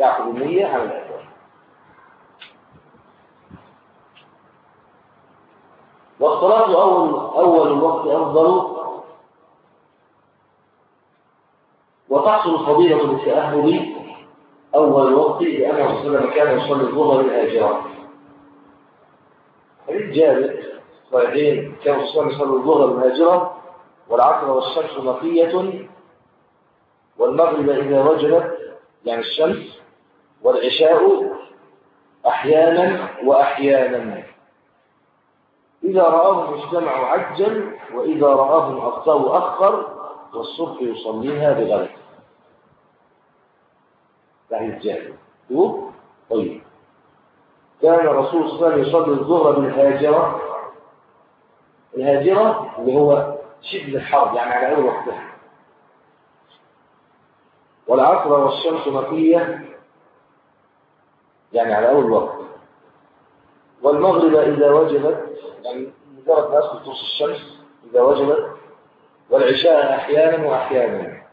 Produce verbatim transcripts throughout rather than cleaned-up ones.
يأخذ النية على الأداء. والصلاة أول أول الوقت أفضل، وتحصل الفضيلة بالتأهل أول الوقت، لأنه صلى الله عليه وسلم كان يصلي الظهر بالآجرة. حديث جابر صحيحين، كان صلى الله عليه وسلم يصلي الظهر بالآجرة والعصر والشمس نقية والمغرب إذا وجبت يعني الشمس، والعشاء أحيانا وأحيانا. إذا رآهم اجتمعوا عجل، وإذا رآهم أخطأوا أخر، والصبح يصليها بغلط. حديث جابر. طيب، كان الرسول صلى الله عليه وسلم يصلي الظهر بالهاجرة. الهاجرة اللي هو شبه الحرب، يعني على أول وقتها. والعصر والشمس نقية، يعني على أول وقت. والمغرب إذا وجبت، يعني مجرد ما أسكت نص الشمس إذا وجبت. والعشاء أحيانا وأحيانا.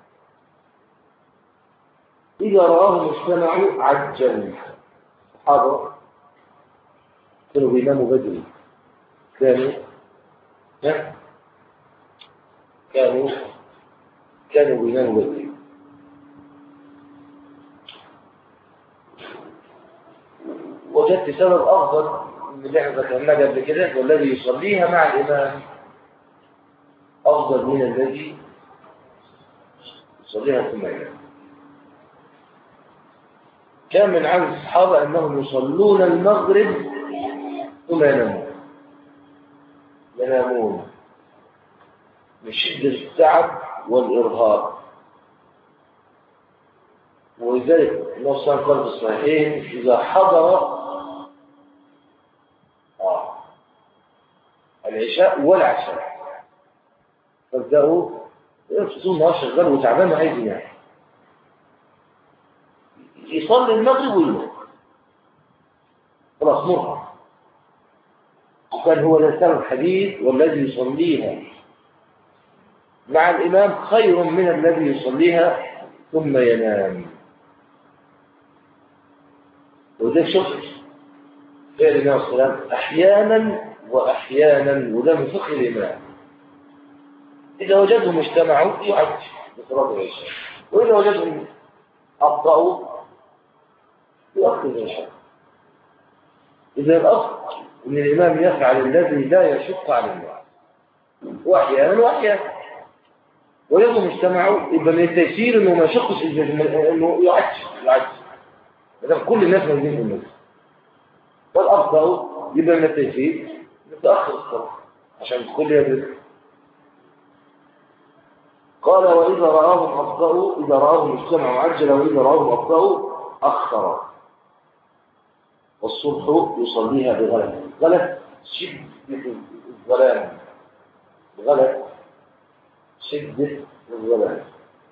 إذا رآهم اجتمعوا عجل. الصحابة كانوا بيناموا بدري، كانوا كانوا كانوا بيناموا بدري. وجدت سبب أفضل من اللي احنا ذكرناه قبل كده، والذي يصليها مع الإمام أفضل من الذي يصليها ثم ينام. كان من عادة الصحابة أنهم يصلون المغرب ثم ينامون ينامون من شدة التعب والإرهاق. ولذلك النبي صلى الله عليه وسلم قال في الصحيحين: إذا حضر آه. العشاء والعشاء فابدأوا يفصلون نهار شغال وتعبان وعايز ينام، يصلي المغرب وينام خلاص مرهق. وكان هو ده سبب الحديث: والذي يصليها مع الإمام خير من الذي يصليها ثم ينام. وده شفت فعل النبي صلى الله عليه وسلم أحيانا وأحيانا، وده من فقه الإمام. إذا وجدهم اجتمعوا يعد بصلاة العشاء، وإذا وجدهم أبطأوا يؤخر العشاء. إذا الأصل أن الإمام يفعل الذي لا يشق على الناس، وأحيانا وأحيانا. ويوم اجتمعوا يبقى من التيسير إنه ما يشقش، إنه يعد يعد إذا كل الناس موجودين في الناس. والأفضل يبقى من التيسير نتأخر الصلاة عشان الكل يدرك. قال: وإذا رآهم أبطأوا، إذا رآهم اجتمعوا عجل، وإذا رآهم أبطأوا أخر. والصبح يصليها بغلط. غلط شدة الظلام، غلط شدة الظلام.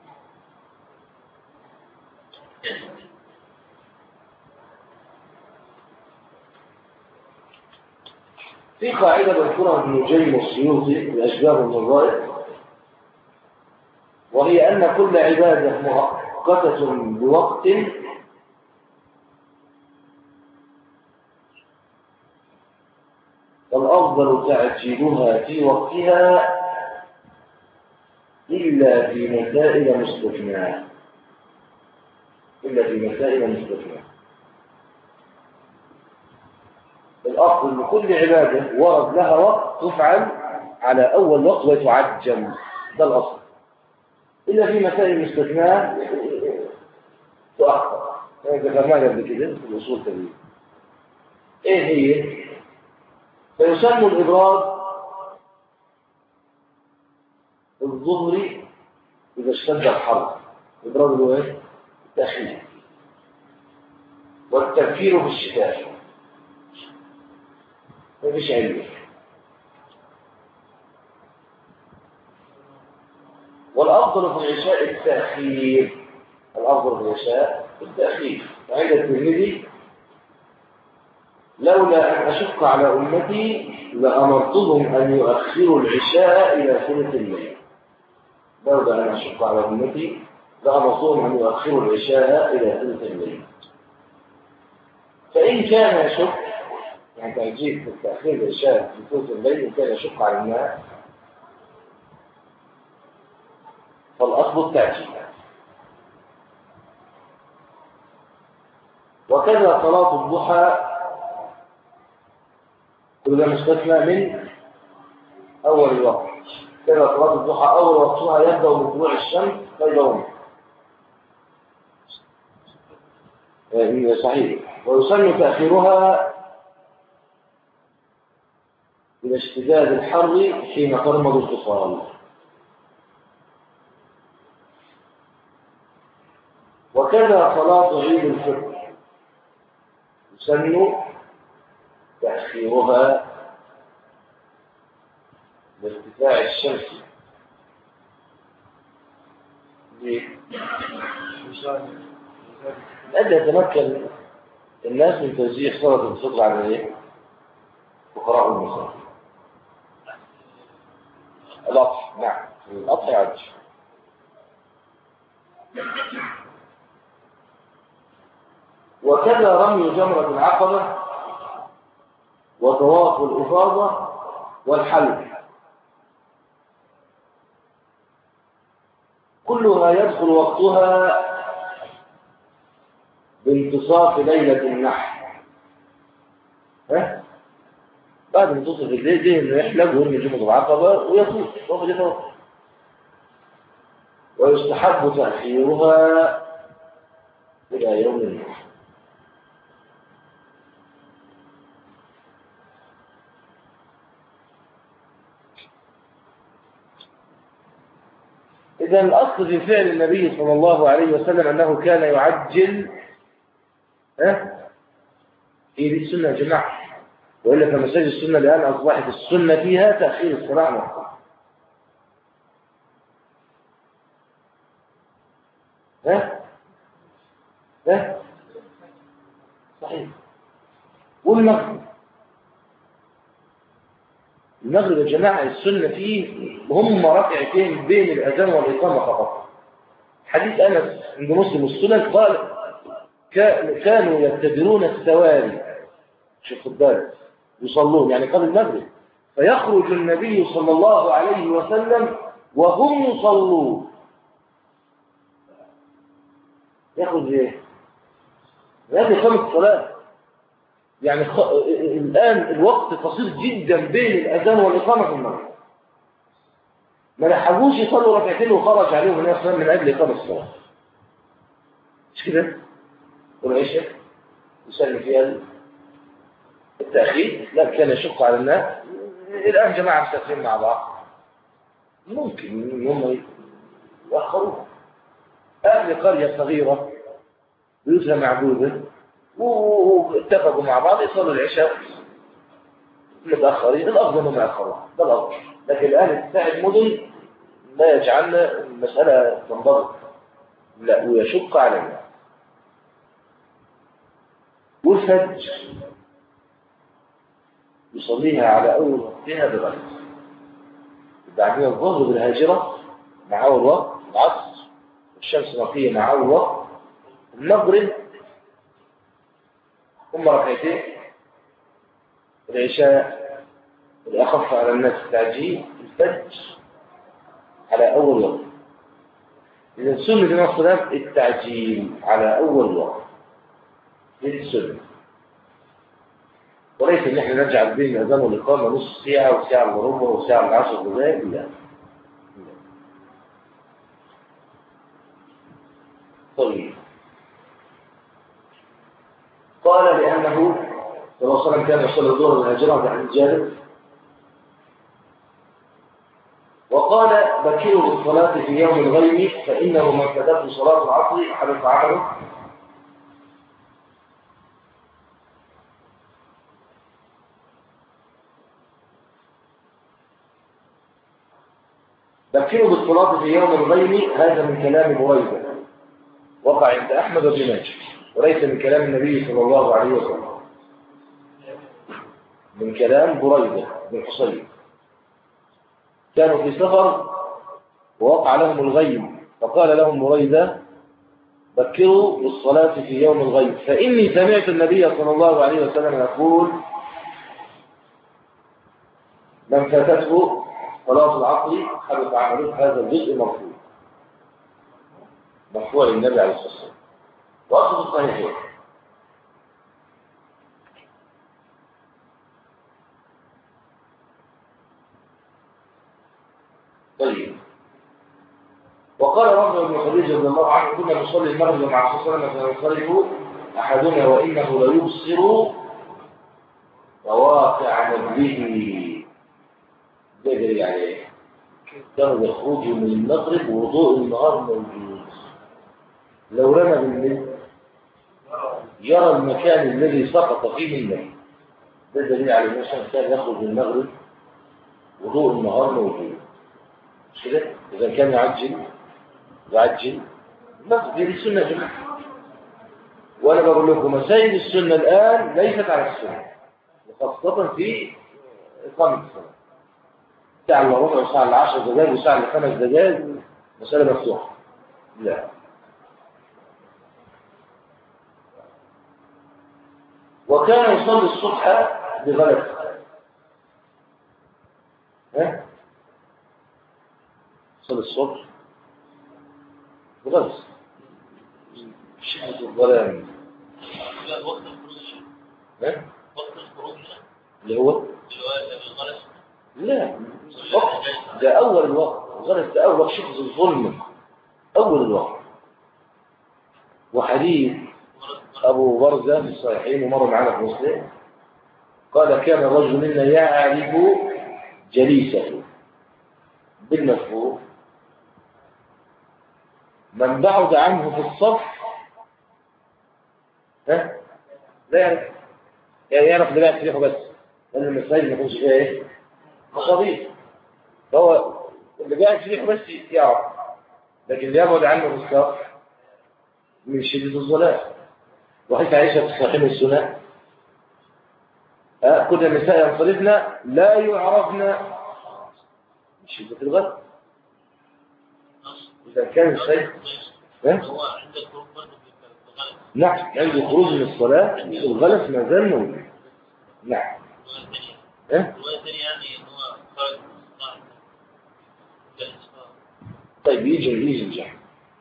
في قاعدة ذكرها ابن نجيم السيوطي في أشباه النظائر، وهي أن كل عبادة مؤقتة بوقت فالأفضل تعجيلها في وقتها إلا في مسائل مستثناة إلا في مسائل مستثناة. الأصل أن كل عبادة ورد لها وقت تفعل على أول وقت وتعجل، ده الأصل. إلا في مسائل مستثناة تؤخر. ذكرناها قبل كده في الأصول التبيين. إيه هي؟ فيسمى الإبراد الظهر إذا اشتد الحر. الإبراد هو إيه؟ التأخير. والتبكير في الشتاء مفيش علم. والأفضل في العشاء التأخير. الأفضل في العشاء التأخير. وعند الترمذي: لولا أن أشق على أمتي لأمرتهم أن يؤخروا العشاء إلى ثلث الليل. لولا أن أشق على أمتي لأمرتهم أن يؤخروا العشاء إلى ثلث الليل. فإن كان يشك يعني تأجيل في التأخير العشاء في ثلث الليل إن كان يشق على الناس فالأصل التأجيل. وكذا صلاة الضحى كل ده مستثنى من أول الوقت. كذا صلاة الضحى أول وقتها يبدأ من طلوع الشمس فيدوم صحيح. ويسن تأخيرها إلى اشتداد الحر حين ترمض الفصال. وكذا صلاة عيد الفطر يسن تأخيرها لارتفاع الشمس لأن يتمكن الناس من توزيع صلاة الفطر على الايه؟ فقراء المساجد. الأضحى نعم الأضحى يعد. وكذا رمي جمرة العقبة وطواف الإفاضة والحلق كلها يدخل وقتها بانتصاف ليلة النحر. ها؟ بعد منتصف الليل دي انه يحلق ويرمي جمرة العقبة ويطوف وقد يطوف. ويستحب تأخيرها إلى يوم النحر. إذا الأصل في فعل النبي صلى الله عليه وسلم أنه كان يعجل ها في دي السنة يا جماعة. وإلا فمساجد السنة الآن أصبحت السنة فيها تأخير الصلاة نفسها. ها ها صحيح. والمغرب المغرب يا جماعة السنة فيه هم ركعتين بين الأذان والإقامة فقط. حديث أنس عند مسلم السنن قال كانوا يتبرون السواري شوف الدار يصلون يعني قبل المغرب فيخرج النبي صلى الله عليه وسلم وهم يصلون. يخرج ايه؟ هذه خمس صلاة يعني خ... الآن الوقت قصير جدا بين الأذان والإقامة في المغرب. ما لحقوش يصلوا ركعتين وخرج عليهم الناس من أجل إقامة الصلاة. مش كده؟ والعشاء يسلم فيها التأخير لا كان يشق على الناس. الآن جماعة مستقيم مع بعض ممكن هم يأخروها. أهل قرية صغيرة بيوتها معبودة واتفقوا مع بعض يصلوا العشاء متأخرين. الأفضل أنهم يأخروها ده الأفضل. لكن الآن بتاع المدن لا يجعلنا المسألة تنضبط لا ويشق علينا. والفجر يصليها على أول وقتها بغير بعدين الظهر بالهاجرة مع أول وقت العصر الشمس نقية مع أول وقت المغرب ثم ركعتين العشاء الأخف على الناس التعجيل الفجر على أول وقت. إذا سنة النبي صلى الله عليه وسلم التعجيل على أول وقت هذه السنة. وليس ان احنا نجعل بين الاذان والاقامه نص ساعه وساعه الا ربع وساعه الا عشر دقائق لا. طيب قال لانه صلى الله عليه وسلم كان يصلي الظهر والهجره عند جابر. وقال بكروا بالصلاه في يوم الغيم فانه من فاتته صلاه العصر حدث عمله. بكروا بالصلاة في يوم الغيم هذا من كلام بريدة وقع عند أحمد بن ماجه وليس من كلام النبي صلى الله عليه وسلم. من كلام بريدة بن حصين كانوا في سفر ووقع لهم الغيم فقال لهم بريدة بكروا بالصلاة في يوم الغيب، فإني سمعت النبي صلى الله عليه وسلم يقول: من فاتته صلاة العصر حدث عمله. هذا الجزء مرفوع مرفوع للنبي عليه الصلاة والسلام، وأصل الصحيحين. طيب، وقال رجل بن خديجة رضي الله عنه: كنا نصلي المغرب مع الرسول صلى الله عليه وسلم فينصرف أحدنا وإنه ليبصر مواقع نبله. ده جري عليه، كانوا يخرجوا من المغرب وضوء النهار موجود. لو رمى بالليل يرى المكان الذي سقط فيه النبي. ده دليل على أن الإنسان كان يخرج من المغرب وضوء النهار موجود، مش كده؟ إذا كان يعجل يعجل المغرب. دي السنة يا جماعة، وأنا بقول لكم مسائل السنة الآن ليست على السنة، وخاصة في إقامة الصلاة. ساعة إلا ربع وساعة إلا عشر دقائق وساعة إلا خمس دقائق مسألة مفتوحة. لا. وكان يصلي الصبح بغلس. ها؟ يصلي الصبح بغلس شدة الظلام. لا، وقت الخروج. ها؟ وقت الخروج اللي هو الغلس. لا، وقت ده أول الوقت. الغلس ده أول شدة الظلم، أول الوقت. وحديث أبو برزة في الصحيحين ومر معنا في مسلم قال: كان الرجل منا يعرف جليسه بالمفهوم، من بعد عنه في الصف ها لا يعرف، يعني يعرف اللي قاعد فيه بس، لأن المساجد ما يكونش فيها ايه؟ مصابيح. فهو اللي قاعد فيه بس يعرف، لكن اللي يبعد عنه في الصف من شدة الظلام. وحيث عائشة في صحيح السنة: آه كل النساء ينصرفن لا يعرفن من شدة الغلس. إذا كان الشيء هو عند الخروج برضه بالغلس. نعم، عند الخروج من الصلاة الغلس ما زال موجود. نعم. الرواية الثانية يعني إن هو خرج من الصلاة. طيب، يجي يجي الجهل.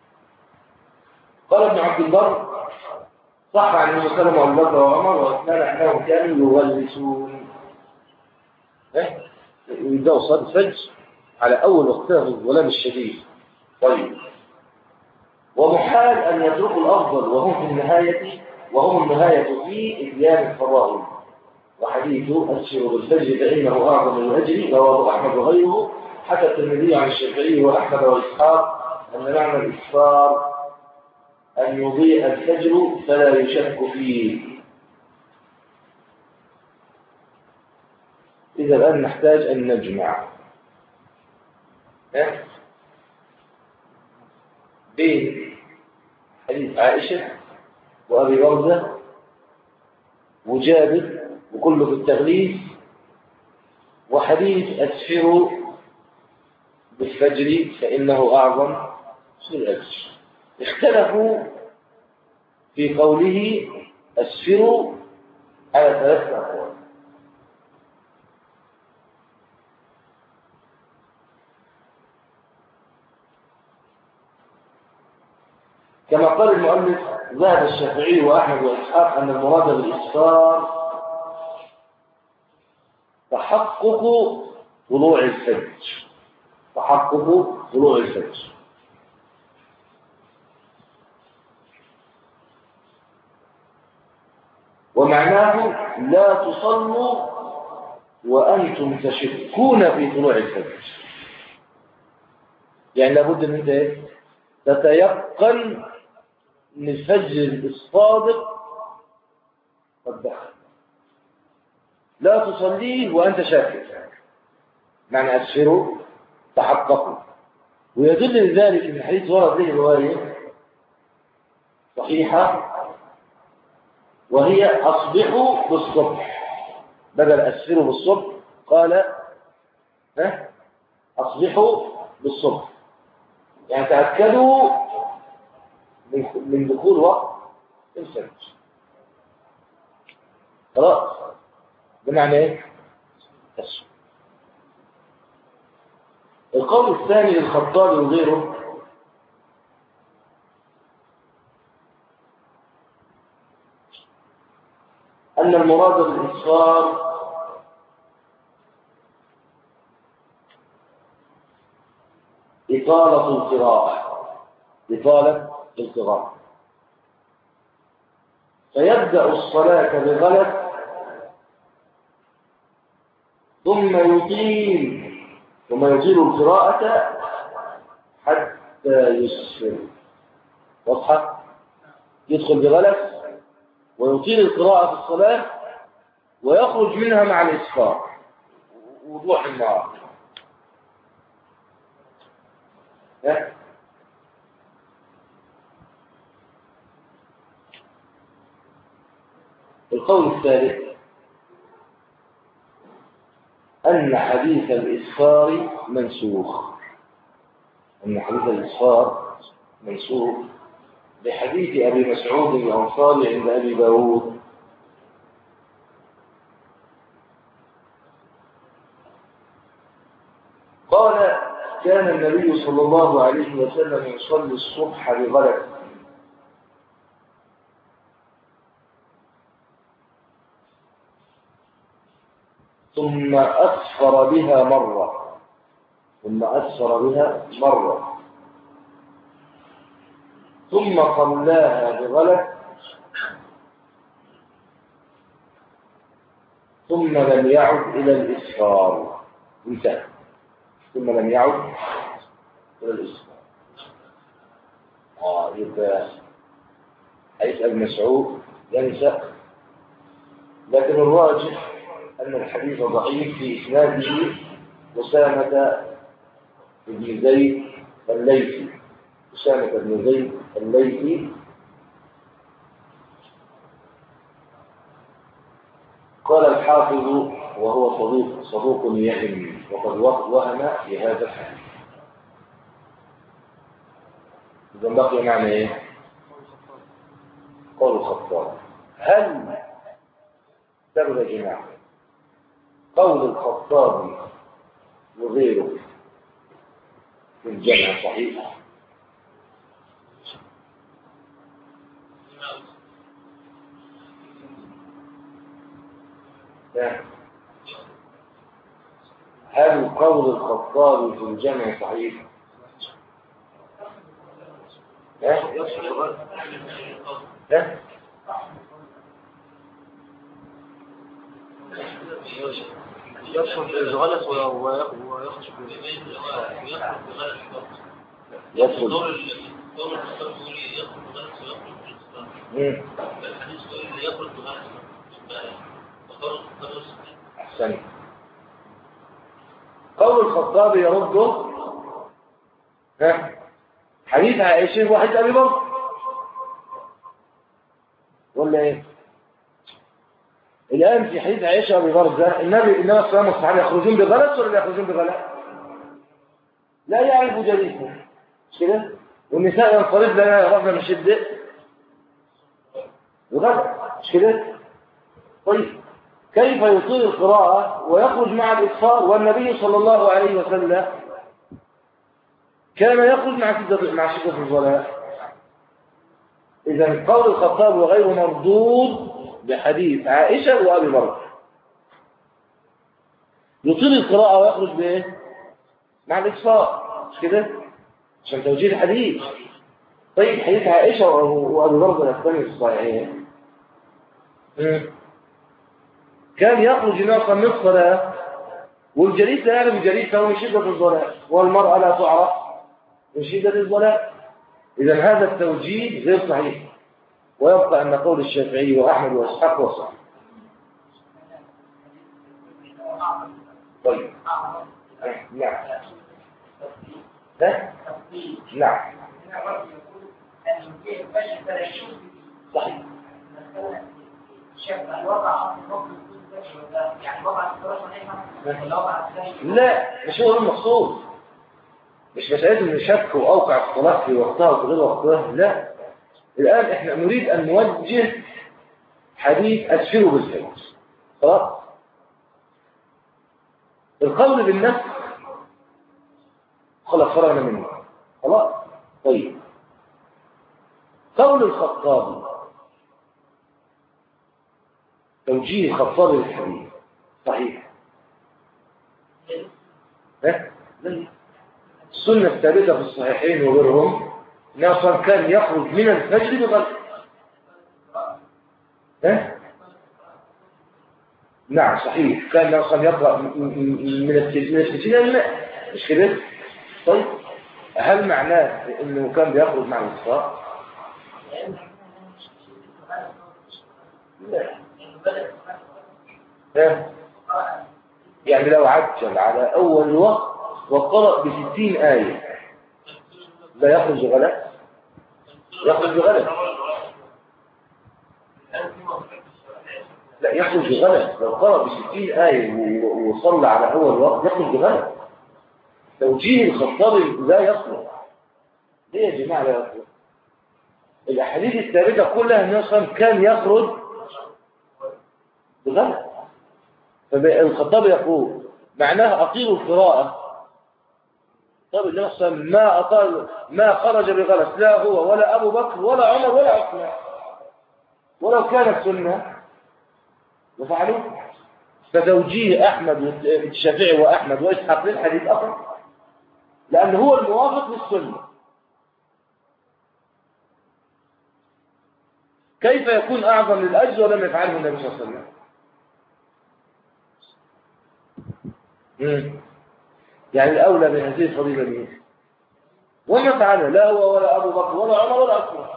قال ابن عبد البر: صح عن النبي صلى الله عليه وسلم وعمر وعثمان أنهم كانوا يغلسون. إيه؟ يبدأوا صلاة الفجر على أول وقتها في الظلام الشديد. طيب، ومحال أن يتركوا الأفضل وهم في النهاية وهم النهاية في إتيان الفضائل. وحديث أسفر بالفجر فإنه أعظم من الأجر رواه أحمد وغيره، حتى الترمذي عن الشافعي وأحمد وإسحاق أن معنى الإسفار أن يضيء الفجر فلا يشك فيه. إذا الآن نحتاج أن نجمع بين حديث عائشة وأبي برزة وجابر وكله في التغليف، وحديث أسفروا بالفجر فإنه أعظم من الأجر. اختلفوا في قوله أسفروا على ثلاثة أقوال. كما قال المؤلف: ذهب الشافعي وأحمد وإسحاق أن المراد بالإسفار تحقق طلوع الفجر. تحقق طلوع الفجر. ومعناه لا تصلوا وأنتم تشكون في طلوع الفجر. يعني لابد من ذلك تتيقن ان الفجر الصادق قد دخل. لا تصليه وأنت شاكك. معنى أسفروا تحققوا. ويدل لذلك ان الحديث ورد به رواية صحيحة وهي أصبحوا بالصبح، بدل أسفروا بالصبح قال ها أصبحوا بالصبح، يعني تأكدوا من من دخول وقت الفجر. خلاص، بمعنى ايه؟ بس. القول الثاني للخطابي وغيره أن المراد بالإسفار إطالة القراءة، إطالة القراءة، فيبدأ الصلاة بغلط ثم يطيل ثم يطيل القراءة حتى يسفر. واضحة؟ يدخل بغلط ويطيل القراءة في الصلاة ويخرج منها مع الإسفار، وضوح النهار. القول الثالث أن حديث الإسفار منسوخ، أن حديث الإسفار منسوخ بحديث أبي مسعود الأنصاري عند أبي داود قال: كان النبي صلى الله عليه وسلم يصلي الصبح بغلط ثم أسفر بها مرة ثم أسفر بها مرة ثم صلاها بغلط ثم لم يعد إلى الإسفار. انتهى. ثم لم يعد إلى الإسفار. آه يبقى هيسأل مسعود ينسى، لكن الراجح أن الحديث ضعيف في إسناده أسامة بن زيد الليثي. أسامة بن زيد الليثي قال الحافظ وهو صدوق صدوق يهم وقد وهم في هذا الحديث. إذا بقي معنى إيه؟ قول الخطاب. هل تبدأ جماعة قول الخطاب وغيره في الجمع صحيح؟ هل قول الخطاب في الجمع صحيح؟ ها؟ ها؟ يدخل الغلط ويخرج يدخل دور دور الخطاب يقول يدخل بغلط ويخرج بالإسلام. الحديث يقول يخرج بغلط ودور الخطاب. أحسن. قول الخطاب يرده ها حديث عائشة وحديث أبي بكر ولا إيه؟ الآن في حديث عائشة وأبي بكر النبي النبي صلى الله عليه وسلم يخرجون بغلط ولا لا يخرجون بغلط؟ لا يعرف جليسهم، مش كده؟ والنساء ينصرف لنا يغفن من شدة بغلط، مش كده؟ طيب كيف يطيل القراءة ويخرج مع الإسفار والنبي صلى الله عليه وسلم كان يخرج مع شدة مع شدة الظلام؟ إذا قول الخطاب وغيره مردود بحديث عائشة وأبي بكر. يطيل القراءة ويخرج بإيه؟ مع الإسفار، مش كده؟ عشان توجيه الحديث. طيب حديث عائشة وأبي بكر الثاني الصحيحين كان يخرج ناقا من الصلاة والجليس لا يعرف جليسه من شدة الظلام والمرأة لا تعرف من شدة الظلام. إذا هذا التوجيه غير صحيح، ويبقى أن قول الشافعي وأحمد وإسحاق هو صحيح. طيب نعم ها؟ نعم صحيح. لا مش هو المقصود، مش مسألة إن شك وأوقع الصلاة في وقتها وفي غير وقتها، لا الآن إحنا نريد أن نوجه حديث أسفره بالفجر. خلاص؟ القول بالنفس خلاص فرغنا منه. خلاص؟ طيب قول الخطابي، توجيه الخطابي للحديث صحيح؟ ها؟ السنة الثابتة في الصحيحين وغيرهم أنه كان يخرج من الفجر بغلط. ها؟ نعم صحيح، كان أصلا يقرأ من السجين الماء مش كده؟ طيب هل معناه أنه كان بيخرج مع الإصفاء؟ لا. ها؟ يعني لو عجل على أول وقت وقرأ بستين آية لا يخرج غلط؟ يخرج غلط. لا يخرج غلط، لو قرأ بستين آية وصلى على أول وقت يخرج غلط. توجيه الخطابي لا يصلح. ليه يا جماعة لا يصلح؟ الأحاديث الثابتة كلها أنه كان يخرج بغلط. فالخطابي يقول معناه أطيلوا القراءة. طب النبي ما أطال ما خرج بغلط لا هو ولا أبو بكر ولا عمر ولا عثمان، ولو كانت سنة لفعلوه. فتوجيه أحمد والشافعي وأحمد وإسحاق للحديث أصلا لأنه هو الموافق للسنة. كيف يكون أعظم للأجر ولم يفعله النبي صلى الله عليه وسلم؟ مم. يعني الأولى بهذه الفضيلة مين؟ وما فعله لا هو ولا أبو بكر ولا عمر ولا عثمان.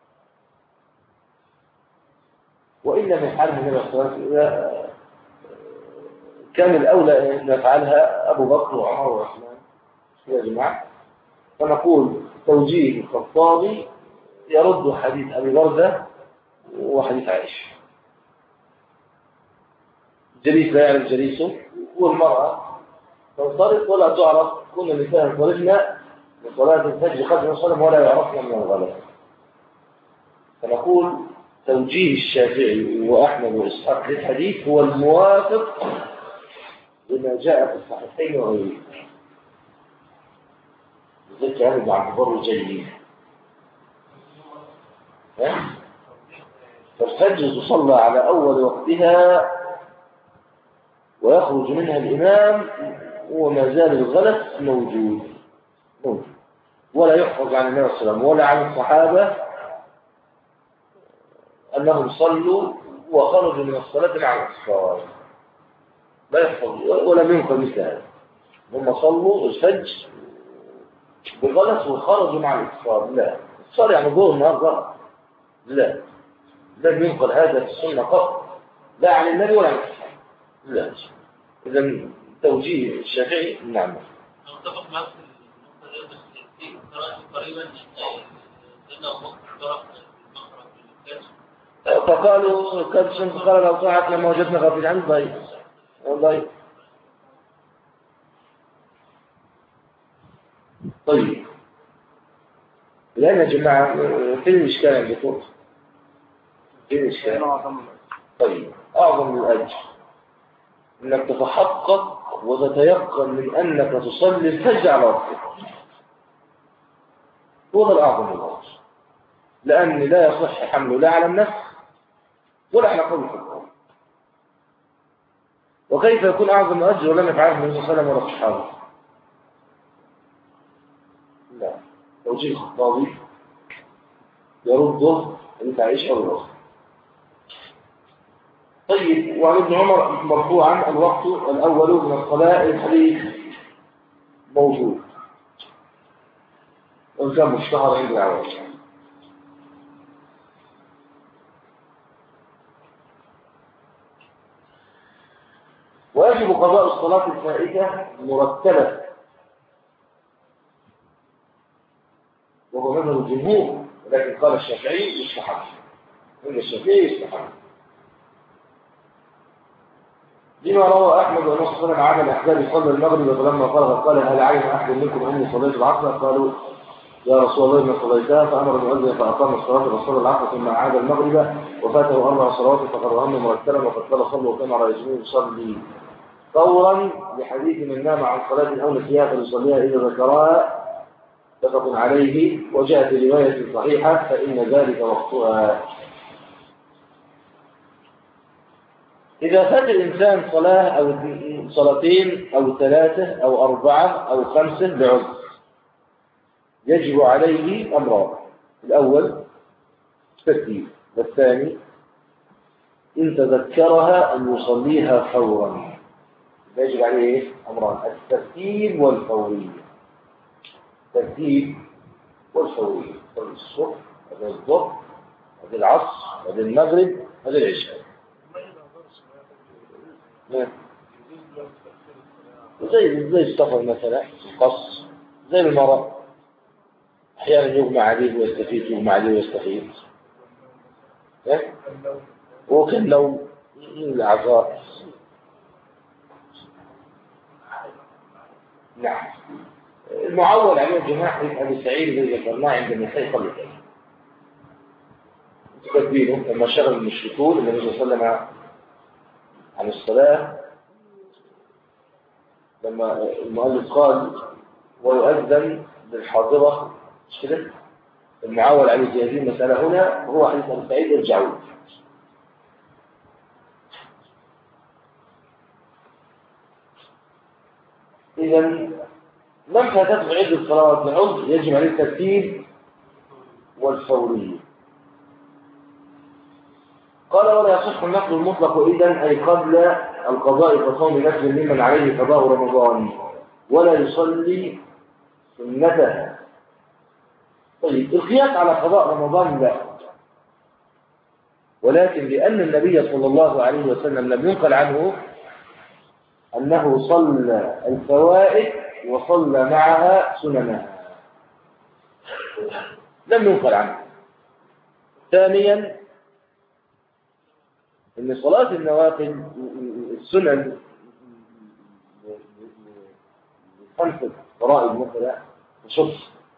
وإن لم يفعله النبي صلى الله عليه وسلم كان الأولى أن يفعلها أبو بكر وعمر وعثمان يا جماعة. فنقول توجيه الخطابي يرد حديث أبي بردة وحديث عائشة. جليس لا يعرف جليسه، والمرأة تنصرف ولا تعرف. كل النساء ينصرفن من صلاة الفجر قبل الصلاة ولا يعرفن من الغلط. فنقول توجيه الشافعي وأحمد وإسحاق للحديث هو الموافق لما جاء في الصحيحين وغيره. ذلك هذا بعد بر الجليل. فالفجر تصلى على أول وقتها ويخرج منها الإمام وما زال الغلط موجود موجود ولا يحفظ عن النبي صلى الله عليه وسلم ولا عن الصحابة أنهم صلوا وخرجوا من الصلاة مع الأصفار. لا يحفظ ولا ينقل مثل هذا. هم صلوا الفجر بالغلط وخرجوا مع الأصفار. لا صار يعني ظهر النهار غلط. لا لم ينقل هذا في السنة قط لا عن النبي ولا عن الصحابة. لا. إذا توجيه الشافعي نعم. اتفق معك في النقطة بس في قراءة قريبا لأنه قرأ المقرأ فقالوا قد شمس قال لو طاعت لما وجدنا غافل عن ضيف والله. طيب الآن يا جماعة في الإشكال عندكم في الإشكال. طيب أعظم من الأجر أنك تتحقق وتتيقن من أنك تصلي الفجر على وقته. هو ده الأعظم من الأجر، لأن لا يصح حمله لا على النفس ولا على قول الحكام. وكيف يكون أعظم من الأجر ولم يفعله النبي صلى الله عليه وسلم ولا الصحابة؟ لا توجيه الخطابي يرده أنت عايش أو الوقت. طيب وعن ابن عمر مرفوعا الوقت الأول من الصلاة الحديث موجود وكان مشتهر عند العوام. ويجب قضاء الصلاة الفائتة مرتبة وهو مذهب الجمهور، ولكن قال الشافعي يستحب. قال الشافعي يستحب لما روى أحمد وأنه صلى الله عليه وسلم عمل أحزاب صلى المغرب فلما فرغ قال هل علم أحد منكم أني صليت العصر؟ قالوا يا رسول الله إن صليتها فأمر المؤذن فأقام الصلاة وصلى العصر ثم أعاد المغرب وفاته أربع صلوات فقرهن مرتبا وقد قال صلوا كما رأيتموه يصلي فورا لحديث من نام عن صلاة أو نسيها فليصليها إذا ذكرها متفق عليه وجاء في رواية صحيحة فإن ذلك وقتها. إذا فات الإنسان صلاة أو صلاتين أو ثلاثة أو أربعة أو خمسة بعذر يجب عليه أمران: الأول الترتيب، والثاني إن تذكرها أن يصليها فورا. يجب عليه أمران: الترتيب والفورية. الترتيب والفورية، صلي الصبح بعد الظهر بعد العصر بعد المغرب بعد العشاء. زي زي السفر مثلا، القص، زي المرض أحيانا يغمى عليه ويستفيد، يغمى عليه ويستفيد، وكان لو الأعذار. نعم. المعول عليه الجماعة أبي سعيد الذي ذكرناه عند النساء صلى الله تكبيره لما شغل المشركون النبي صلى الله عليه وسلم عن الصلاة، لما المؤلف قال ويؤذن للحاضرة، مش كده؟ المعول عليه في هذه المسألة هنا هو حديث أبي سعيد ارجعوا. إذا من فاتته عدة الصلوات العذر يجب عليه الترتيب والفورية. قال ولا يصح النقل المطلق إذن أي قبل القضاء كصوم نفل ممن عليه قضاء رمضان ولا يصلي سنته. طيب القياس على قضاء رمضان لا، ولكن لأن النبي صلى الله عليه وسلم لم ينقل عنه أنه صلى الفوائد وصلى معها سننها، لم ينقل عنه. ثانيا ان صلاة النوافل السنن خمسة فرائض مثلا يشق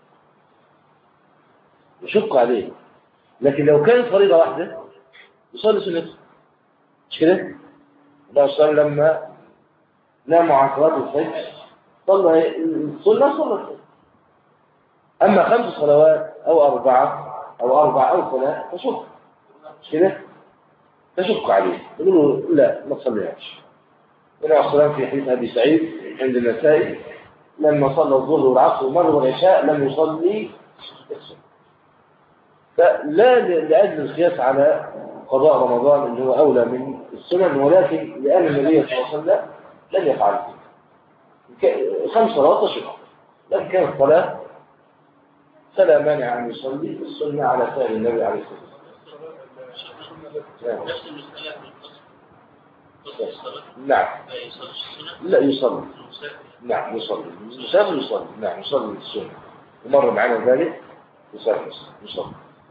يشق عليه، لكن لو كانت فريضة واحدة يصلي سنته، مش كده؟ الله صلى لما نام عن صلاة الفجر صلى السنة صلى. أما خمس صلوات أو أربعة أو أربعة أو ثلاثة تشق، مش كده؟ تشق عليه، يقولوا لا ما تصليهاش. ونعم السلام في حديث أبي سعيد عند النسائي لما صلى الظهر والعصر والمغرب والعشاء لم يصلي السنة. فلا لأجل القياس على قضاء رمضان اللي هو أولى من السنن، ولكن لأن النبي صلى الله عليه وسلم لم يفعل خمس صلوات تشق، لكن كانت الصلاة فلا مانع أن يصلي السنة على سائر النبي عليه الصلاة والسلام. نعم. لا يصلي. نعم يصلي. المسافر يصلي. نعم يصلي السنة. ومر معنا ذلك يسافر يصلي.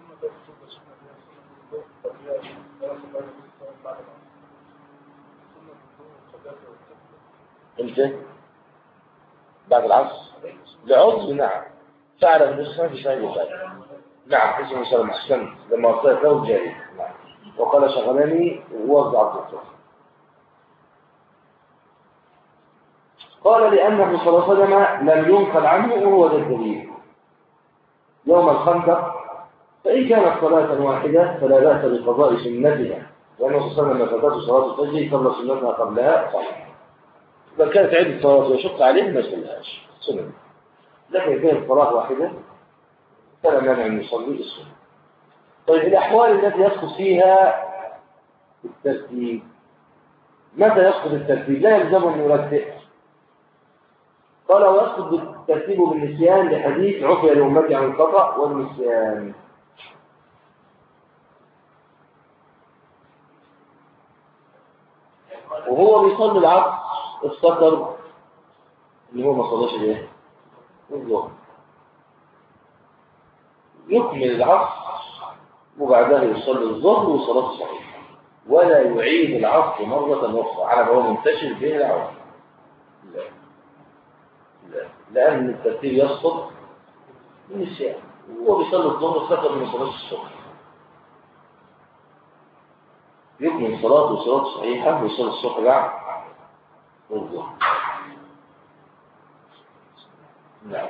امتى؟ بعد العصر. لعذر. نعم. فعل النبي صلى الله عليه وسلم. نعم اسمه سلم أحسن لما أصيت له جاري. نعم. وقال شغلاني ووضع عبد الصلاة. قال لأنه صلى الله عليه وسلم لم ينقل عنه وهو ذا الدليل يوم الخندق، فإن كانت صلاة واحدة فلا بأس بقضاء سنتها، لأنه صلى الله عليه وسلم فاتته صلاة الفجر قبل سنتها قبلها صحيح. إذا كانت عدة صلاة ويشق عليه ما يصليهاش سنة، لكن كانت صلاة واحدة فلا مانع أن يصلي السنة. طيب الأحوال التي يسقط فيها الترتيب، متى يسقط الترتيب؟ لا يلزم أن يرتب. قال ويسقط الترتيب بالنسيان لحديث عفي لأمتي عن الخطأ والنسيان. وهو بيصلي العصر افتكر ان هو ما صلاش الايه؟ الظهر، يكمل العصر وبعدها يصلي الظهر وصلاة صحيحة، ولا يعيد العصر مرة أخرى على ما هو منتشر به العصر. لا لا، لأن الترتيب يسقط النسيان، وهو بيصلي الظهر افتكر من صلاة الصبح، يكمل صلاته وصلاته صحيحة ويصلي الصبح بعد الظهر. نعم.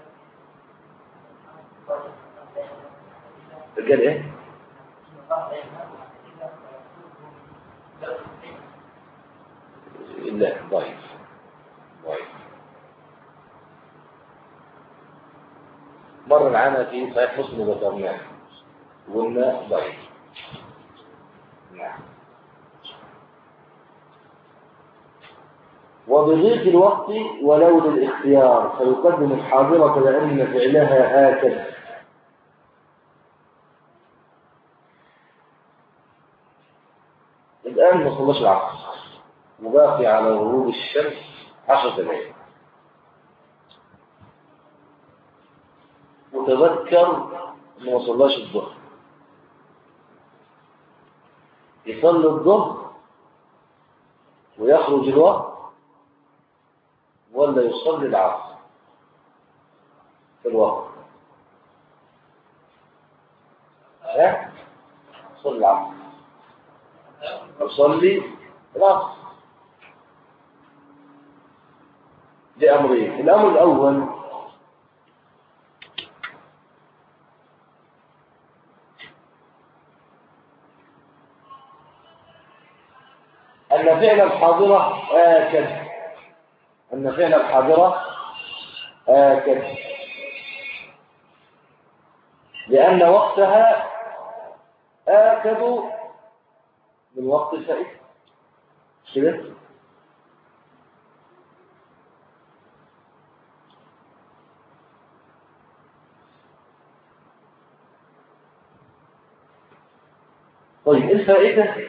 قال ايه؟ لا ضعيف ضعيف. مر معنا في صحيح مسلم وذكرناه وقلنا ضعيف. نعم. وبضيق الوقت ولو للاختيار فيقدم الحاضرة لأن فعلها آكد. الآن ما صلاش العصر وباقي على غروب الشمس عشر دقائق، وتذكر انه ما صلاش الظهر، يصلي الظهر ويخرج الوقت ولا يصلي العصر في الوقت؟ ها؟ يصلي العصر، يصلي العصر لأمرين. الأمر الأول أن فعل الحاضرة آكد، أن فعل الحاضرة آكد لأن وقتها آكد من وقت الفائت كده. طيب الفائدة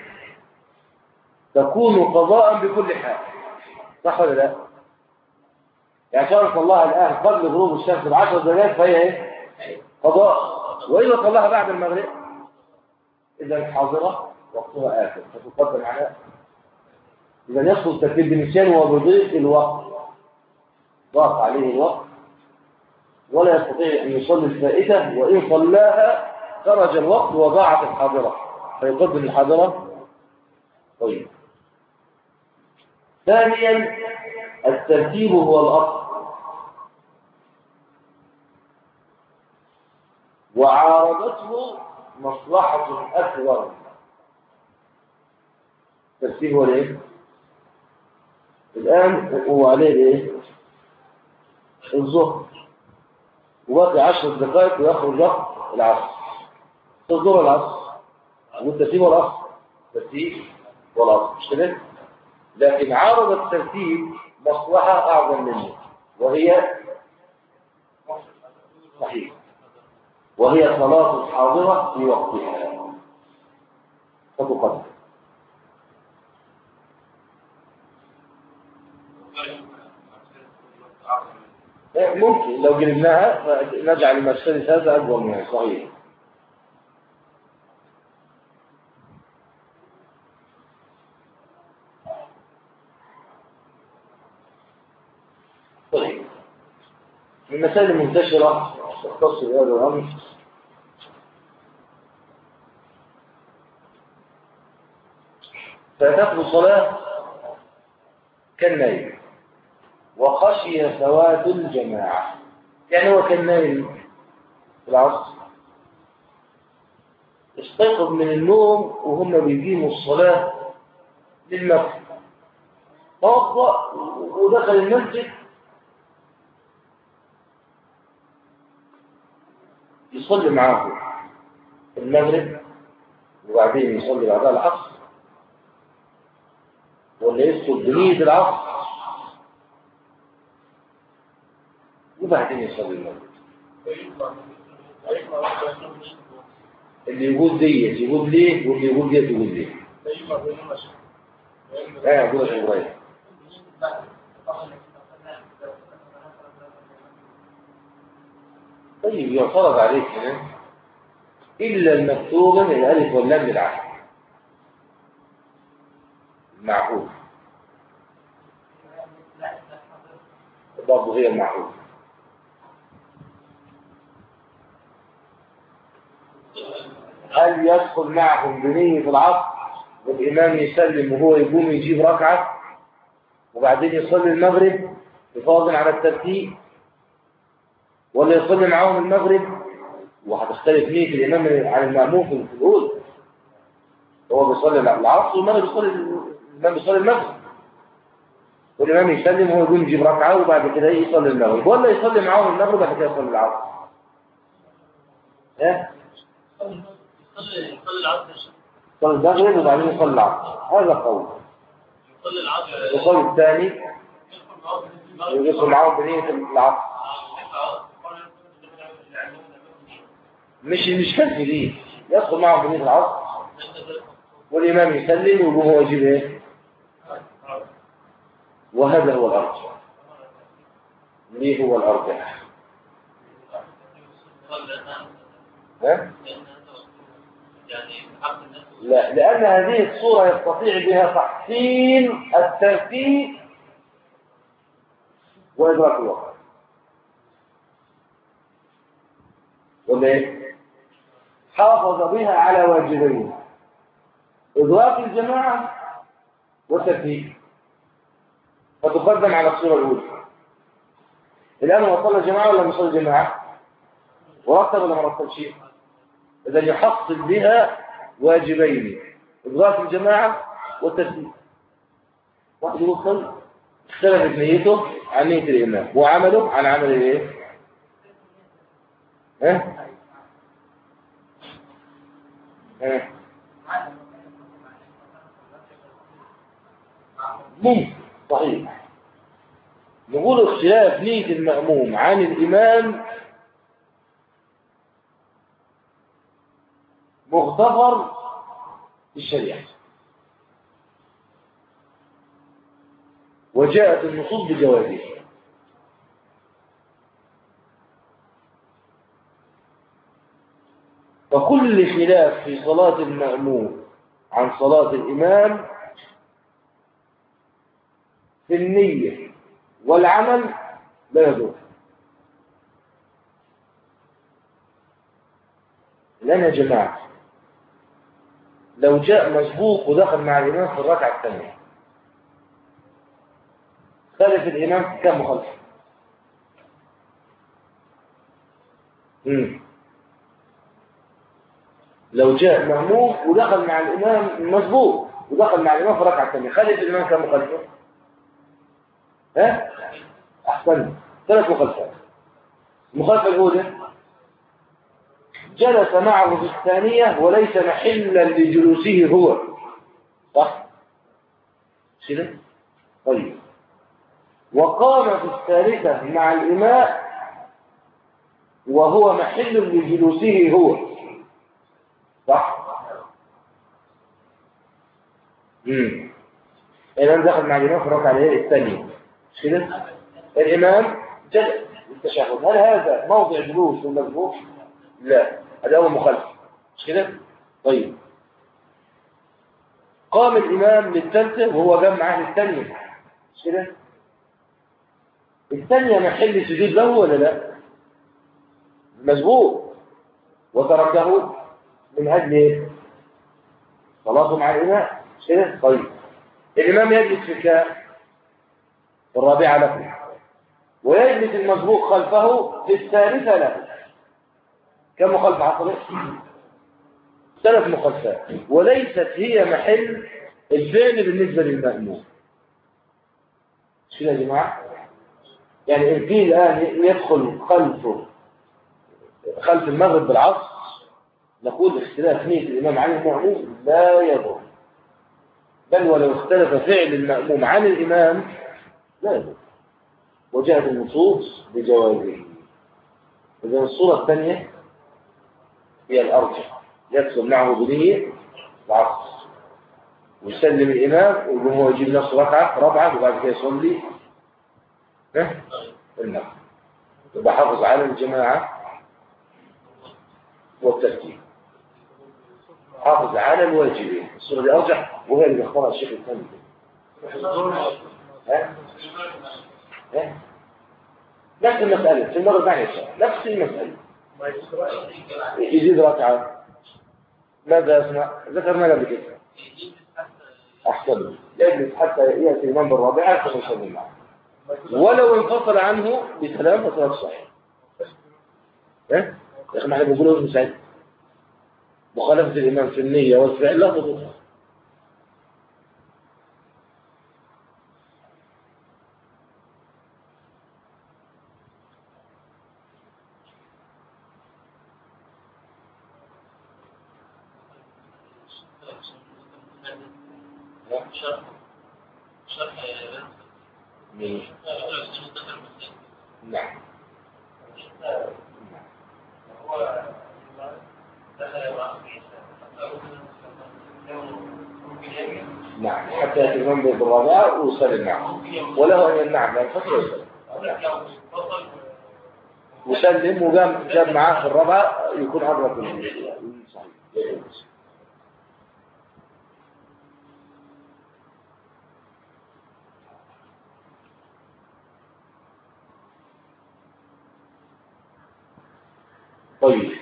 تكون قضاء بكل حال، صح ولا لا؟ يعني شرط الله الآن قبل غروب الشمس بعشر دقائق فهي ايه؟ قضاء. وإذا طلعها بعد المغرب إذا الحاضرة وقتها آخر فتقدم على. إذا يحصل ترتيب بالنسيان وبضيق الوقت، ضاق عليه الوقت ولا يستطيع أن يصلي الفائتة، وإن صلاها خرج الوقت وضاعت الحاضرة فيقدم الحاضرة. طيب. ثانيا الترتيب هو الأصل، وعارضته مصلحة أكبر. الترتيب هو الايه؟ الآن هو عليه الايه؟ الظهر، وباقي عشر دقائق ويخرج وقت العصر، الظهر العصر، والترتيب هو الأصل، الترتيب هو الأصل مش كده؟ لكن عارض الترتيب مصلحة أعظم منه، وهي صحيح، وهي صلاة الحاضرة في وقتها فتقدم. ممكن لو جلبناها نجعل المرسيدس هذا أكبر منها. صحيح. طيب، من المسائل المنتشرة تختص بهذا الأمر فتأخذ الصلاة كالنايم وخشي فوات الجماعة. يعني هو كالنايم في العصر، استيقظ من النوم وهم بيقيموا الصلاة للمغرب، توضأ ودخل المسجد يصلي معاه المغرب وبعدين يصلي بعدها العصر، ولا يسكت بنية العصر وبعدين يصلي المغرب. اللي يقول ديت يقول ليه، واللي يقول ديت يقول ليه. لا يقول لك إبراهيم. طيب يعترض عليك هنا إلا المكتوب من الألف واللام للعهد المعقول، برضه هي المعقول. هل يدخل معهم بنية العصر والإمام يسلم وهو يقوم يجيب ركعة وبعدين يصلي المغرب يفاضل على الترتيب، ولا يصلي معهم المغرب وهتختلف نية الإمام عن المأموم في الأولى؟ هو بيصلي العصر والمغرب يصلي الإمام بيصلي المغرب، والإمام يسلم وهو يقوم يجيب ركعة وبعد كده يصلي المغرب، ولا يصلي معهم المغرب وبعد كده يصلي العصر؟ ها؟ يصلي يصلي العصر يصلي المغرب وبعدين يصلي العصر، هذا قول. يصلي العصر القول الثاني يدخل معهم بنية العصر. مش مش كذب دي، يدخل معهم بنية العصر والإمام يسلم ويقوم هو يجيب ايه؟ وهذا هو الأرجح. ليه هو الأرجح؟ ها؟ لا، لأن هذه الصورة يستطيع بها تحسين الترتيب وإدراك الوقت. ولا ايه؟ حافظ بها على واجبين: إدراك الجماعة والترتيب، فتقدم على الصورة الأولى. الآن هو صلى الجماعة ولا مصلي الجماعة؟ ورتب ولا ما رتبش؟ إذا يحصل بها واجبين: إدراك الجماعة والترتيب. واحد يوصل اختلفت نيته عن نية الإمام وعمله عن عمل الايه؟ ها؟ ها؟ ممكن، صحيح. نقول اختلاف نية المأموم عن الإمام مغتفر في الشريعة، وجاءت النصوص بجوازه. فكل خلاف في صلاة المأموم عن صلاة الإمام في النية والعمل لا يضر. لنا جماعة لو جاء مسبوق ودخل مع الإمام في الركعة الثانية، خالف الإمام كم مخالف؟ امم لو جاء مهموم ودخل مع الإمام مسبوق ودخل مع الإمام في الركعة الثانية، خالف الإمام كم مخالفة؟ ها؟ أحسن، ثلاث مخالفات. المخالفة الأولى: جلس معه في الثانية وليس محلا لجلوسه هو، صح؟ كده؟ طيب. وقام في الثالثة مع الإماء وهو محل لجلوسه هو، صح؟ امم الإمام دخل مع الإمام في الركعة الثانية، مش كده؟ الإمام جلس التشهد، هل هذا موضع جلوس والمسبوق؟ لا، هذا هو مخالف، مش كده؟ طيب. قام الإمام للثالثة وهو جمع معاه الثانية، مش كده؟ الثانية محل سجود له ولا لا؟ مسبوق، وتركه من أجل ايه؟ صلاته مع الإمام، مش كده؟ طيب. الإمام يجلس في الكام؟ الرابعة له، ويجلس المسبوق خلفه في الثالثة له. كم مخالفة حصلت؟ ثلاث مخالفات، وليست هي محل الفعل بالنسبة للمأموم. مش كده يا جماعة؟ يعني إن في الآن يدخل خلفه خلف المغرب بالعصر، نقول اختلاف نية الإمام عن المأموم لا يضر، بل ولو اختلف فعل المأموم عن الإمام لا يضر، وجاءت النصوص بجوازه. إذن الصورة الثانية هي الأرجح: يدخل معه بنية العصر ويسلم الإمام ويقوم هو يجيب نفسه ركعة رابعة وبعد كده يصلي المغرب، يبقى حافظ على الجماعة والترتيب، حافظ على الواجبين. الصورة دي أرجح، وهي اللي اختارها الشيخ الثاني. ها؟ ها؟ نفس المسألة في المغرب، معنى نفس المسألة، يزيد ركعة ماذا يصنع؟ ذكرنا قبل كده. أحسن، يجلس حتى يأتي الإمام بالرابعة حتى يصلي معه، ولو انفصل عنه بسلام فصلاة صحيح. إيه؟ يا أخي ما احنا بنقوله ابن سعيد مخالفة الإمام في النية والفعل لا تضر. شرح شرح مين؟ نعم. هو نعم حتى يأتي الإمام بالرابعة ويسلم معه، وله أن يمنع من الفصل ويسلم وسلم وقام جاب معاه في الرابعة يكون أدرك من صحيح. طيب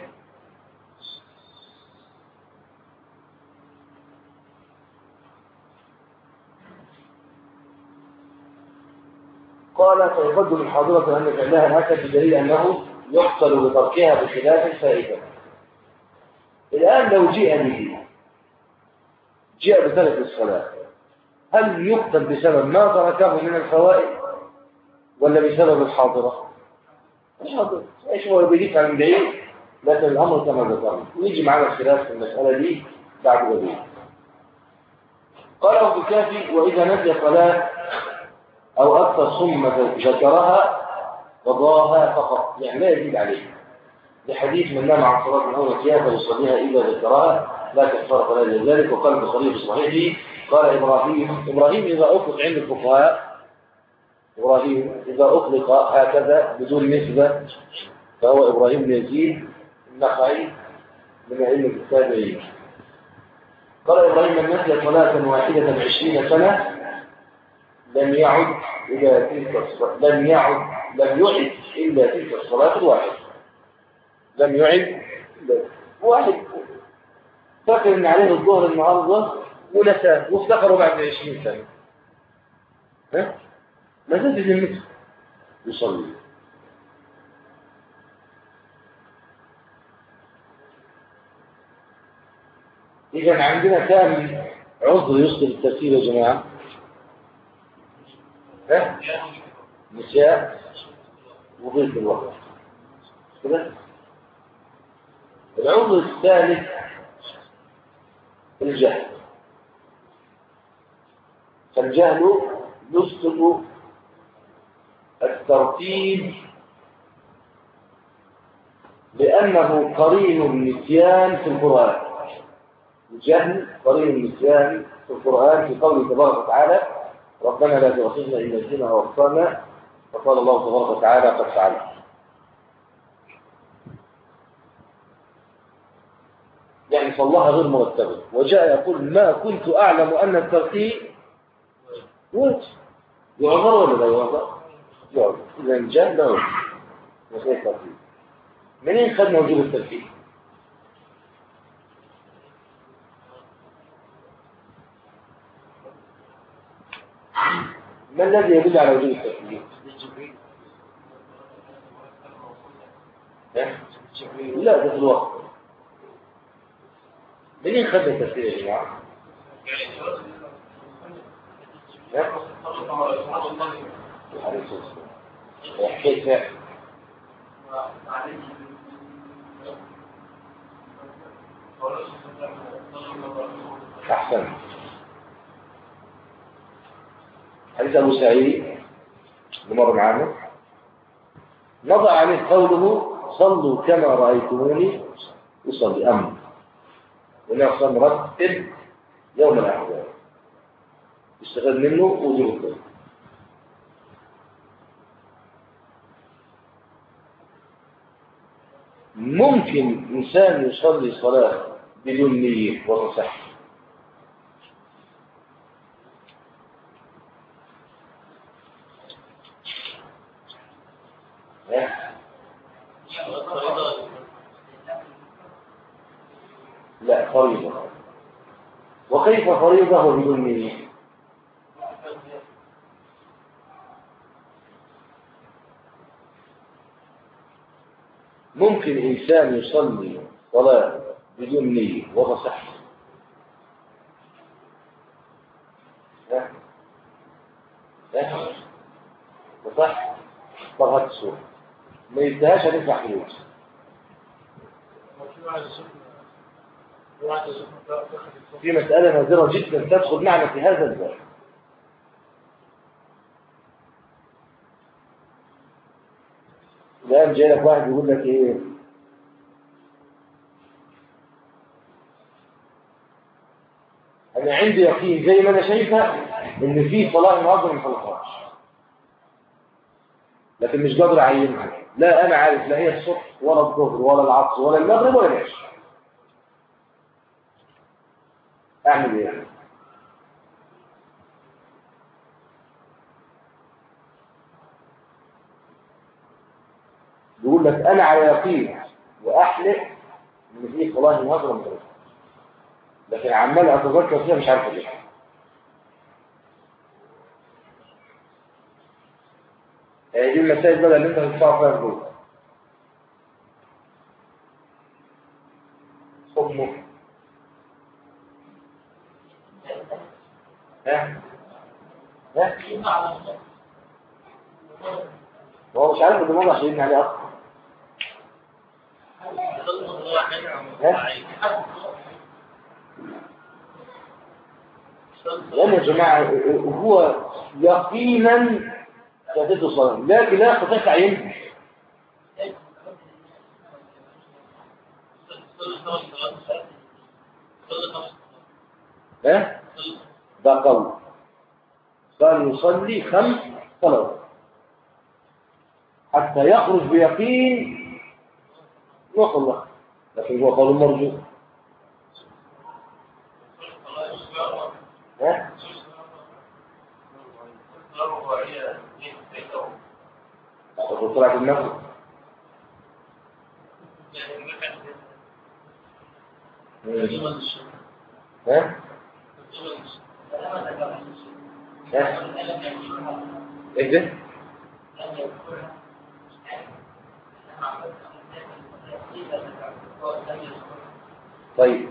قال فيقدم الحاضرة أن فعلها هكذا بدليل أنه يحصل بتركها بخلاف الفائدة. الآن لو جاء به جاء بترك الصلاة هل يقتل بسبب ما تركه من الفوائد ولا بسبب الحاضرة؟ الحاضرة ايش هو بيديك عن بعيد، لكن الأمر كما ذكرنا ويجي معنا الخلاف في المسألة دي بعد ذلك. قال أبو الكافي وإذا نسي صلاة أو أكثر ثم ذكرها قضاها فقط، يعني لا يزيد عليه، لحديث من نام عن صلاة أو نسيها فيصليها إذا ذكرها لا كفارة له لذلك. وقال البخاري في صحيحه قال إبراهيم إبراهيم إذا أطلق عند الفقهاء إبراهيم إذا أطلق هكذا بدون نسبة فهو إبراهيم بن يزيد النخعي من علم التابعين. قال إبراهيم من نسي صلاة واحدة عشرين سنة لم يعد إلى تلك الصلاة لم يعد لم يعد إلا تلك الصلاة الواحدة لم يعد واحد فاكر إن عليه الظهر النهارده ونساه وافتكروا بعد عشرين سنة ها ما تجد المثل يصلي. إذا عندنا كام عذر يسقط الترتيب يا جماعة؟ ها؟ نساء وضيف الوقت كده. العذر الثالث الجهل، فالجهل يسقط الترتيب لأنه قرين النسيان في القرآن. الجهل قرين النسيان في القرآن في قوله تبارك وتعالى ربنا لا تؤاخذنا إن نسينا أو أخطأنا، فقال الله تبارك وتعالى قد فعلت. يعني صلاها غير مرتبة وجاء يقول ما كنت أعلم أن الترتيب وجه يعذر ولا لا يعذر؟ يعذر. إذا الجهل لا يعذر وغير الترتيب. منين خدنا وجوب الترتيب؟ ما الذي يدل على وجوب الترتيب؟ لا ده في الوقت. منين خدنا الترتيب يا جماعة؟ كيف؟ أحسن. حديث أبو سعيد مر معنا نضع عليه قوله صلوا كما رأيتموني يصلي أمر ونحن مرتب يوم الأحزاب يستفاد منه وجوب الترتيب. ممكن إنسان يصلي صلاة بدون نية وتصح لا فريضة. وكيف فريضة وبدون نية؟ ممكن إنسان يصلي صلاة بدون نية وتصح. ها؟ ها؟ تصح طغت السوء ما يبدأهاش هنفع حيوت. في مسألة نادرة جدا تدخل معنا في هذا الباب. الآن جاي لك واحد يقول لك إيه؟ أنا عندي يقين زي ما أنا شايفة إن في صلاة النهارده ما خلصهاش، لكن مش قادر أعينها. لا أنا عارف لا هي الصبح ولا الظهر ولا العصر ولا المغرب ولا العشاء. أعمل إيه؟ يقول لك أنا على يقين وأحلف إن في صلاة النهارده ما خلصهاش، لكن عمال أتذكر فيها مش عارف ليه. هي دي المسائل بقى اللي أنت هتدفع فيها الجزء. حكمه ها؟ ها؟ هو مش عارف الدماغ عشان يبني عليه أصلا. ها؟ لأن يا جماعة هو يقينا سادته صلاة لكن لا يستطيع تعيينها. ها؟ ده قول قال يصلي خمس صلوات حتى يخرج بيقين وصل له، لكن هو قول مرجو. ها؟ وطلعت النفس. ها؟ ها؟ ايه ده؟ طيب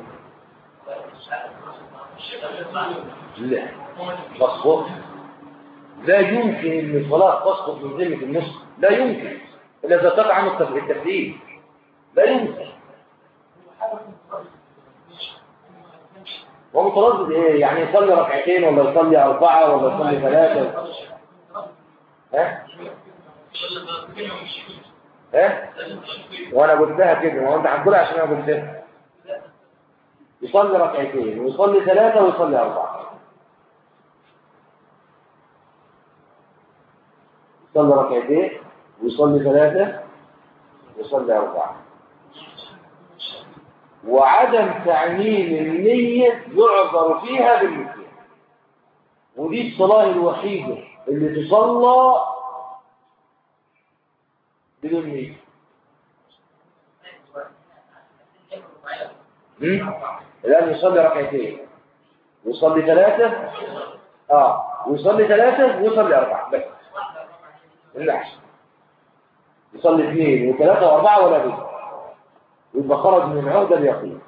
لا تسقط، لا يمكن ان الصلاه تسقط من ذمه النص، لا يمكن الا اذا قطع عنه التفعيل، لا يمكن. هو متردد ايه؟ يعني يصلي ركعتين ولا يصلي اربعه ولا يصلي ثلاثه؟ ها؟ ها؟ وانا قلتها كده، ما انت هتقولها عشان انا قلتها. يصلي ركعتين ويصلي ثلاثه ويصلي اربعه. يصلي ركعتين ويصلي ثلاثه ويصلي اربعه. وعدم تعميم النية يعذر فيها بالنسيان، ودي الصلاة الوحيدة اللي تصلى بدون نية. الآن يصلي ركعتين ويصلي ثلاثة اه ويصلي ثلاثة ويصلي أربعة بس العشر. يصلي اثنين وثلاثة وأربعة ولا بد، يبقى خرج من عهدة اليقين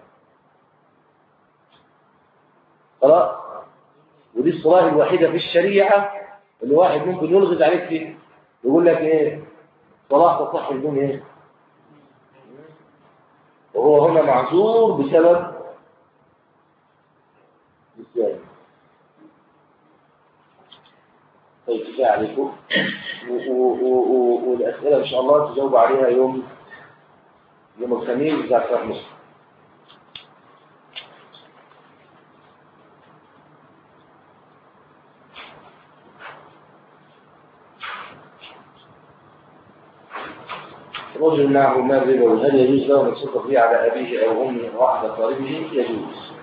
خلاص. ودي الصلاة الوحيدة في الشريعة اللي واحد ممكن يلغز عليك فيه، يقول لك ايه صلاة تصح بدون ايه، وهو هنا معذور بسبب نسيان. طيب كفاية عليكم، والأسئلة إن شاء الله تجاوب عليها يوم يوم الخميس بتاع شهر مصر. رجل معه مال ربوي هل يجوز له ان يتصدق به على ابيه او امه او احد اقاربه؟ يجوز.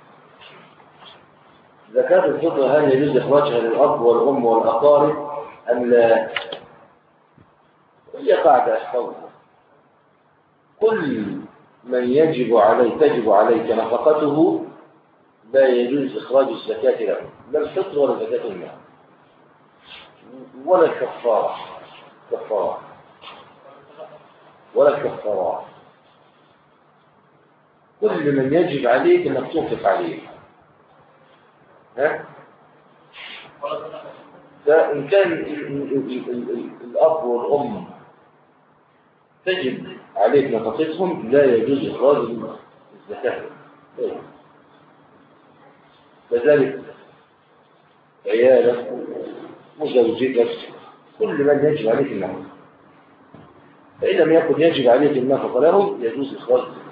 زكاة الفطر هل يجوز اخراجها للاب والام والاقارب ام لا؟ هي قاعده احفظها، كل من يجب عليه تجب عليك نفقته لا يجوز إخراج الزكاة له، لا الفطر ولا زكاة المال ولا الكفارة كفارة ولا الكفارة. كل من يجب عليك أنك تنفق عليه. ها؟ فإن كان الأب والأم تجب عليك نفقتهم لا يجوز إخراج الزكاة. كذلك عيالك مزوجتك كل من يجب عليك النفقة، فإن لم يكن يجب عليك النفقة لهم يجوز إخراج الزكاة.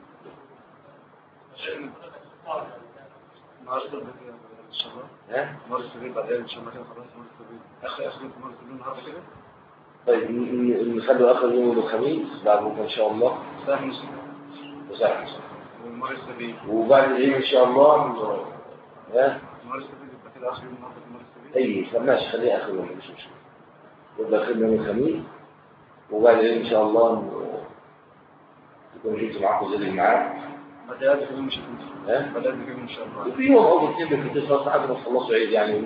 ها؟ مرة السبيل بعدين إن شاء الله كده خلاص مرة السبيل آخر آخر يوم مرة السبيل النهاردة كده. طيب نخلوا آخر يوم الخميس بعد بكرة إن شاء الله. ساعة نص. وساعة نص. ومرة السبيل. وبعد العيد إن شاء الله. ها؟ مرة السبيل يبقى كده آخر يوم النهاردة مرة السبيل. أي فماشي خليه آخر يوم مش مشكلة. يبقى آخر يوم الخميس وبعد العيد إن شاء الله تكون جبت معاكم زي الميعاد. بدأت في يوم مش هتنسى. ها؟ بدأت في يوم إن شاء الله. وفي يوم أو اثنين بكتير لحد ما تخلصوا عيد يعني.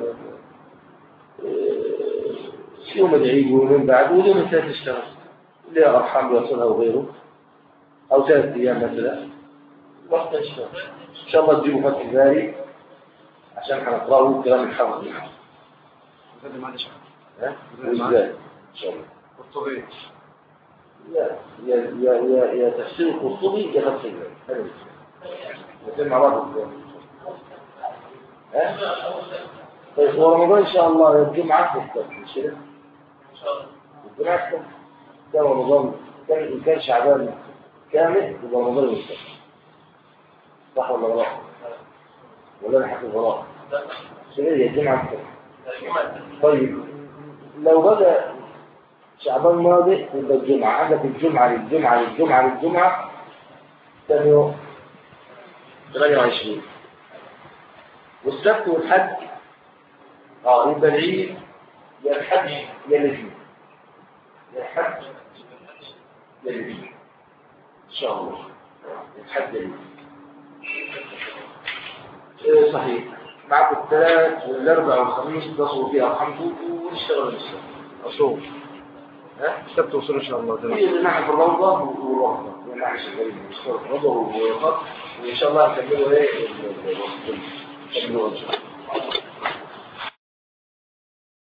يوم العيد ويوم بعد واليوم الثالث اشتغل اللي أرحام يوصلها وغيره أو ثلاث أيام مثلا وقت اشتغل. إن شاء الله تجيبوا فتح الباري عشان هنقرأه كلام الحافظ منه. وزاد معنا شهر. ها؟ وإزاي إن شاء الله. والطبيعي. يا يا يا يا يا تفسير القرطبي يا فتح الباري. هذا مثل مع بعض. ها؟ طيب ورمضان إن شاء الله الجمعة مختلف مش كده؟ إن شاء الله. الجمعة مختلف. كان رمضان كان إن كان شعبان كامل يبقى رمضان مختلف. صح ولا غلط؟ ولا أنا حاسس غلط؟ شنو هي الجمعة مختلف؟ طيب لو بدأ شعبان ماضي يبقى الجمعة عندك الجمعة للجمعة للجمعة للجمعة ثاني يوم ثمانية وعشرين والسبت والحد اه يبقى العيد يا الحج يا الاثنين يا الحج يا الاثنين ان شاء الله الحج يا الاثنين. إيه صحيح معكم الثلاث والاربع والخميس تصلوا فيها ارحمكم ونشتغل السبت اصوم. ها السبت وصل إن شاء الله. هي اللي معي في الروضه والروضه يعني شغالين نشتغل الروضه والخط وان شاء الله نكملوا ايه الوصف.